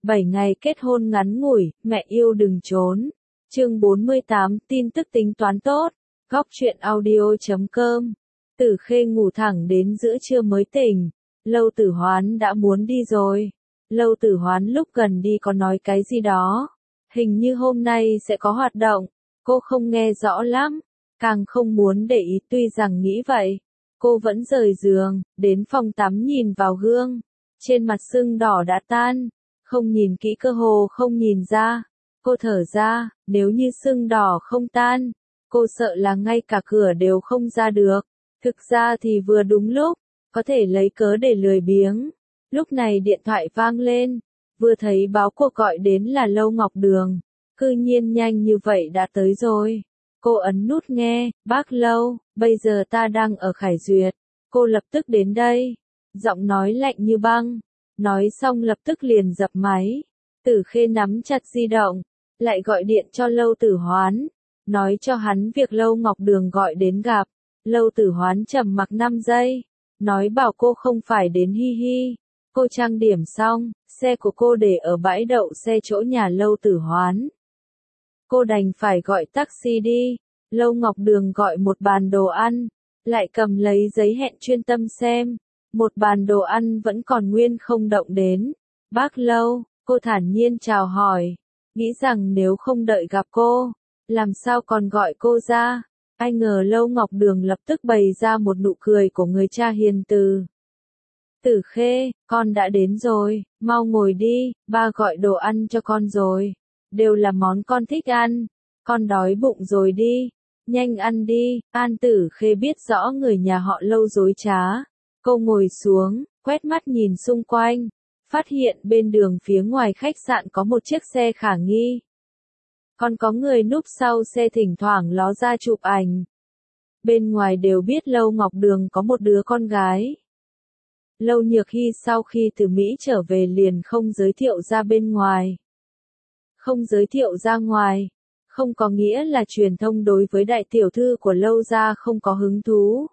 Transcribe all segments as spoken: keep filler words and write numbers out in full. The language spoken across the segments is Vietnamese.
bảy ngày kết hôn ngắn ngủi, mẹ yêu đừng trốn. Chương bốn mươi tám, tin tức tính toán tốt. Góc truyện audio chấm com. Tử Khê ngủ thẳng đến giữa trưa mới tỉnh. Lâu Tử Hoán đã muốn đi rồi. Lâu Tử Hoán lúc gần đi có nói cái gì đó. Hình như hôm nay sẽ có hoạt động. Cô không nghe rõ lắm. Càng không muốn để ý, tuy rằng nghĩ vậy. Cô vẫn rời giường, đến phòng tắm nhìn vào gương. Trên mặt sưng đỏ đã tan. Không nhìn kỹ cơ hồ không nhìn ra. Cô thở ra, nếu như sưng đỏ không tan, cô sợ là ngay cả cửa đều không ra được. Thực ra thì vừa đúng lúc, có thể lấy cớ để lười biếng. Lúc này điện thoại vang lên, vừa thấy báo cuộc gọi đến là Lâu Ngọc Đường. Cư nhiên nhanh như vậy đã tới rồi. Cô ấn nút nghe, bác Lâu, bây giờ ta đang ở Khải Duyệt. Cô lập tức đến đây. Giọng nói lạnh như băng. Nói xong lập tức liền dập máy. Tử Khê nắm chặt di động, lại gọi điện cho Lâu Tử Hoán, nói cho hắn việc Lâu Ngọc Đường gọi đến gặp. Lâu Tử Hoán trầm mặc năm giây, nói bảo cô không phải đến hi hi. Cô trang điểm xong, xe của cô để ở bãi đậu xe chỗ nhà Lâu Tử Hoán. Cô đành phải gọi taxi đi. Lâu Ngọc Đường gọi một bàn đồ ăn, lại cầm lấy giấy hẹn chuyên tâm xem. Một bàn đồ ăn vẫn còn nguyên không động đến. Bác Lâu, cô thản nhiên chào hỏi. Nghĩ rằng nếu không đợi gặp cô, làm sao còn gọi cô ra. Ai ngờ Lâu Ngọc Đường lập tức bày ra một nụ cười của người cha hiền từ. Tử Khê, con đã đến rồi, mau ngồi đi, ba gọi đồ ăn cho con rồi. Đều là món con thích ăn, con đói bụng rồi đi, nhanh ăn đi. An Tử Khê biết rõ người nhà họ Lâu dối trá. Cô ngồi xuống, quét mắt nhìn xung quanh, phát hiện bên đường phía ngoài khách sạn có một chiếc xe khả nghi. Còn có người núp sau xe thỉnh thoảng ló ra chụp ảnh. Bên ngoài đều biết Lâu Ngọc Đường có một đứa con gái. Lâu Nhược Hy sau khi từ Mỹ trở về liền không giới thiệu ra bên ngoài. Không giới thiệu ra ngoài, không có nghĩa là truyền thông đối với đại tiểu thư của Lâu gia không có hứng thú.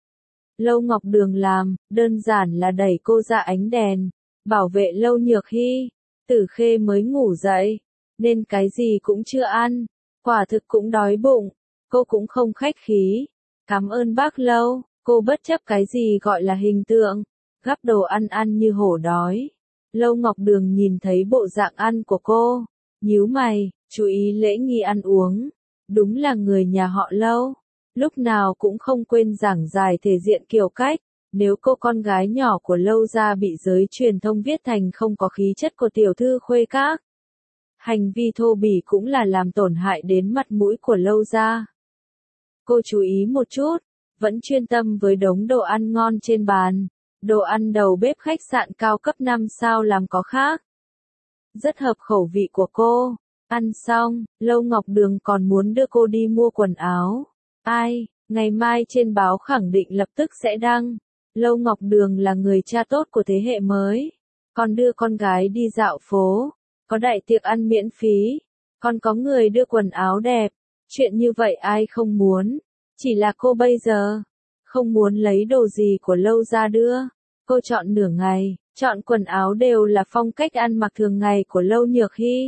Lâu Ngọc Đường làm, đơn giản là đẩy cô ra ánh đèn, bảo vệ Lâu Nhược Hy. Tử Khê mới ngủ dậy, nên cái gì cũng chưa ăn, quả thực cũng đói bụng. Cô cũng không khách khí, cảm ơn bác Lâu. Cô bất chấp cái gì gọi là hình tượng, gắp đồ ăn ăn như hổ đói. Lâu Ngọc Đường nhìn thấy bộ dạng ăn của cô, nhíu mày, chú ý lễ nghi ăn uống. Đúng là người nhà họ Lâu, lúc nào cũng không quên giảng giải thể diện kiểu cách. Nếu cô con gái nhỏ của Lâu gia bị giới truyền thông viết thành không có khí chất của tiểu thư khuê các, hành vi thô bỉ cũng là làm tổn hại đến mặt mũi của Lâu gia. Cô chú ý một chút, vẫn chuyên tâm với đống đồ ăn ngon trên bàn. Đồ ăn đầu bếp khách sạn cao cấp năm sao làm có khác. Rất hợp khẩu vị của cô. Ăn xong, Lâu Ngọc Đường còn muốn đưa cô đi mua quần áo. Ai, ngày mai trên báo khẳng định lập tức sẽ đăng. Lâu Ngọc Đường là người cha tốt của thế hệ mới. Con đưa con gái đi dạo phố, có đại tiệc ăn miễn phí, còn có người đưa quần áo đẹp. Chuyện như vậy ai không muốn. Chỉ là cô bây giờ không muốn lấy đồ gì của Lâu gia đưa. Cô chọn nửa ngày, chọn quần áo đều là phong cách ăn mặc thường ngày của Lâu Nhược Hy.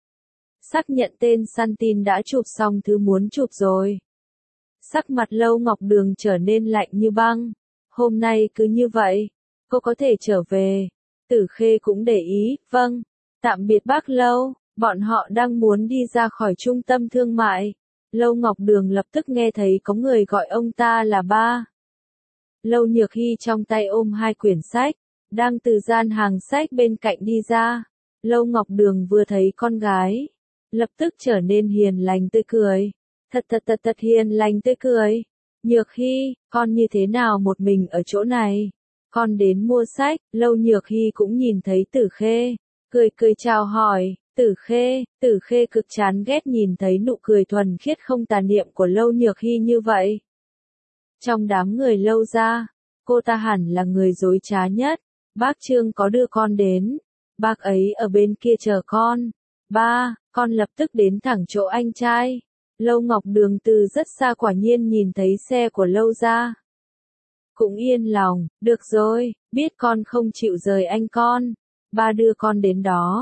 Xác nhận tên săn tin đã chụp xong thứ muốn chụp rồi. Sắc mặt Lâu Ngọc Đường trở nên lạnh như băng. Hôm nay cứ như vậy, cô có thể trở về. Tử Khê cũng để ý, vâng, tạm biệt bác Lâu. Bọn họ đang muốn đi ra khỏi trung tâm thương mại. Lâu Ngọc Đường lập tức nghe thấy có người gọi ông ta là ba. Lâu Nhược Hy trong tay ôm hai quyển sách, đang từ gian hàng sách bên cạnh đi ra. Lâu Ngọc Đường vừa thấy con gái, lập tức trở nên hiền lành tươi cười. Thật thật thật thật hiền lành tươi cười. Nhược Hy, con như thế nào một mình ở chỗ này? Con đến mua sách. Lâu Nhược Hy cũng nhìn thấy Tử Khê, cười cười chào hỏi. Tử Khê, Tử Khê cực chán ghét nhìn thấy nụ cười thuần khiết không tà niệm của Lâu Nhược Hy như vậy. Trong đám người Lâu gia, cô ta hẳn là người dối trá nhất. Bác Trương có đưa con đến, bác ấy ở bên kia chờ con. Ba, con lập tức đến thẳng chỗ anh trai. Lâu Ngọc Đường từ rất xa quả nhiên nhìn thấy xe của Lâu gia. Cũng yên lòng, được rồi, biết con không chịu rời anh con. Ba đưa con đến đó.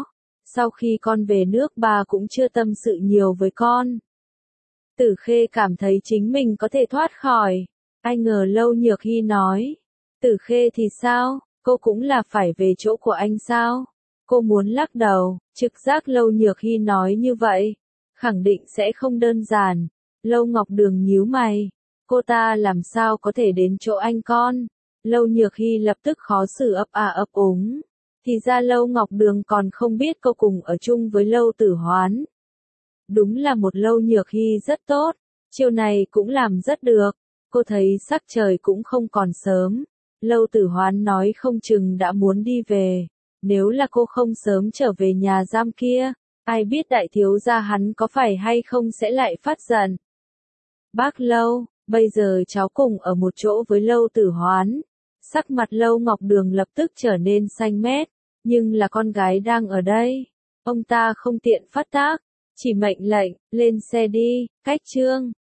sau khi con về nước bà cũng chưa tâm sự nhiều với con. Tử Khê cảm thấy chính mình có thể thoát khỏi. Ai ngờ Lâu Nhược Hy nói. Tử Khê thì sao, cô cũng là phải về chỗ của anh sao? Cô muốn lắc đầu, trực giác Lâu Nhược Hy nói như vậy. Khẳng định sẽ không đơn giản. Lâu Ngọc Đường nhíu mày. Cô ta làm sao có thể đến chỗ anh con? Lâu Nhược Hy lập tức khó xử ấp à ấp úng. Thì ra Lâu Ngọc Đường còn không biết cô cùng ở chung với Lâu Tử Hoán. Đúng là một Lâu Nhược Hy rất tốt, chiều này cũng làm rất được. Cô thấy sắc trời cũng không còn sớm. Lâu Tử Hoán nói không chừng đã muốn đi về. Nếu là cô không sớm trở về nhà giam kia, ai biết đại thiếu gia hắn có phải hay không sẽ lại phát giận. Bác Lâu, bây giờ cháu cùng ở một chỗ với Lâu Tử Hoán. Sắc mặt Lâu Ngọc Đường lập tức trở nên xanh mét, nhưng là con gái đang ở đây. Ông ta không tiện phát tác, chỉ mệnh lệnh, lên xe đi, cách trương.